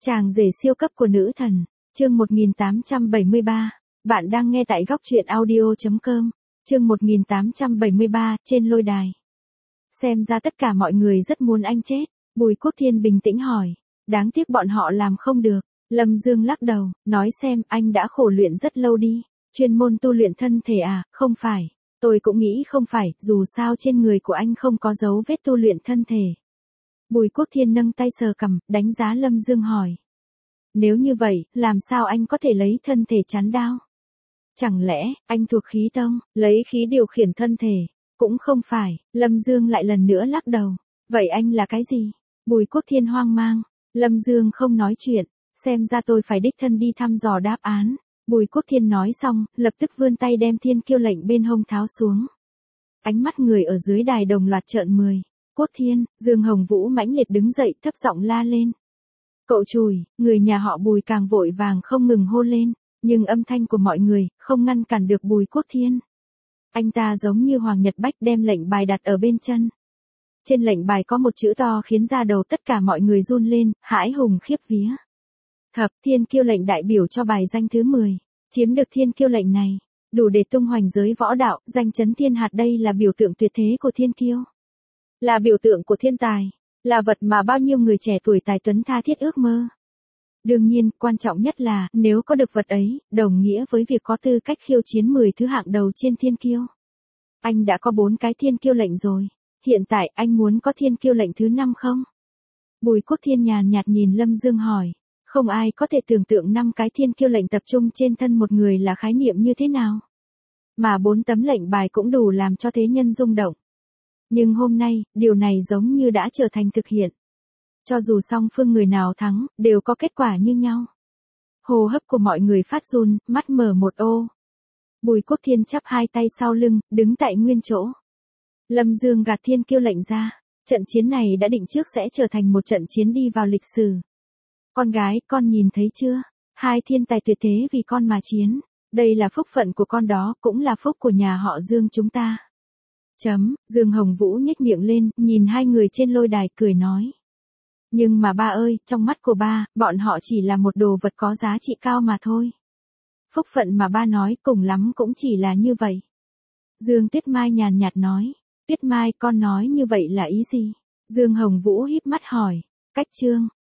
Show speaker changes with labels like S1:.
S1: Chàng rể siêu cấp của nữ thần, chương 1873, bạn đang nghe tại góc truyện audio.com, chương 1873, trên lôi đài. Xem ra tất cả mọi người rất muốn anh chết, Bùi Quốc Thiên bình tĩnh hỏi, đáng tiếc bọn họ làm không được. Lâm Dương lắc đầu, nói xem anh đã khổ luyện rất lâu đi, chuyên môn tu luyện thân thể à, không phải, tôi cũng nghĩ không phải, dù sao trên người của anh không có dấu vết tu luyện thân thể. Bùi Quốc Thiên nâng tay sờ cằm, đánh giá Lâm Dương hỏi. Nếu như vậy, làm sao anh có thể lấy thân thể chắn đao? Chẳng lẽ, anh thuộc khí tông, lấy khí điều khiển thân thể? Cũng không phải, Lâm Dương lại lần nữa lắc đầu. Vậy anh là cái gì? Bùi Quốc Thiên hoang mang. Lâm Dương không nói chuyện, xem ra tôi phải đích thân đi thăm dò đáp án. Bùi Quốc Thiên nói xong, lập tức vươn tay đem thiên kiêu lệnh bên hông tháo xuống. Ánh mắt người ở dưới đài đồng loạt trợn 10. Quốc Thiên, Dương Hồng Vũ mãnh liệt đứng dậy thấp giọng la lên. Cậu chùi, người nhà họ Bùi càng vội vàng không ngừng hô lên, nhưng âm thanh của mọi người không ngăn cản được Bùi Quốc Thiên. Anh ta giống như Hoàng Nhật Bách đem lệnh bài đặt ở bên chân. Trên lệnh bài có một chữ to khiến da đầu tất cả mọi người run lên, hãi hùng khiếp vía. Thập thiên kiêu lệnh đại biểu cho bài danh thứ 10, chiếm được thiên kiêu lệnh này, đủ để tung hoành giới võ đạo, danh chấn thiên hạt. Đây là biểu tượng tuyệt thế của thiên kiêu. Là biểu tượng của thiên tài, là vật mà bao nhiêu người trẻ tuổi tài tuấn tha thiết ước mơ. Đương nhiên, quan trọng nhất là, nếu có được vật ấy, đồng nghĩa với việc có tư cách khiêu chiến 10 thứ hạng đầu trên thiên kiêu. Anh đã có 4 cái thiên kiêu lệnh rồi, hiện tại anh muốn có thiên kiêu lệnh thứ 5 không? Bùi Quốc Thiên nhàn nhạt nhìn Lâm Dương hỏi, không ai có thể tưởng tượng 5 cái thiên kiêu lệnh tập trung trên thân một người là khái niệm như thế nào. Mà 4 tấm lệnh bài cũng đủ làm cho thế nhân rung động. Nhưng hôm nay, điều này giống như đã trở thành thực hiện. Cho dù song phương người nào thắng, đều có kết quả như nhau. Hô hấp của mọi người phát run, mắt mở một ô. Bùi Quốc Thiên chắp hai tay sau lưng, đứng tại nguyên chỗ. Lâm Dương gạt thiên kiêu lệnh ra. Trận chiến này đã định trước sẽ trở thành một trận chiến đi vào lịch sử. Con gái, con nhìn thấy chưa? 2 thiên tài tuyệt thế vì con mà chiến. Đây là phúc phận của con đó, cũng là phúc của nhà họ Dương chúng ta. Dương Hồng Vũ nhếch miệng lên, nhìn 2 người trên lôi đài cười nói. Nhưng mà ba ơi, trong mắt của ba, bọn họ chỉ là một đồ vật có giá trị cao mà thôi. Phúc phận mà ba nói cùng lắm cũng chỉ là như vậy. Dương Tuyết Mai nhàn nhạt nói. Tuyết Mai, con nói như vậy là ý gì? Dương Hồng Vũ híp mắt hỏi. Cách chương,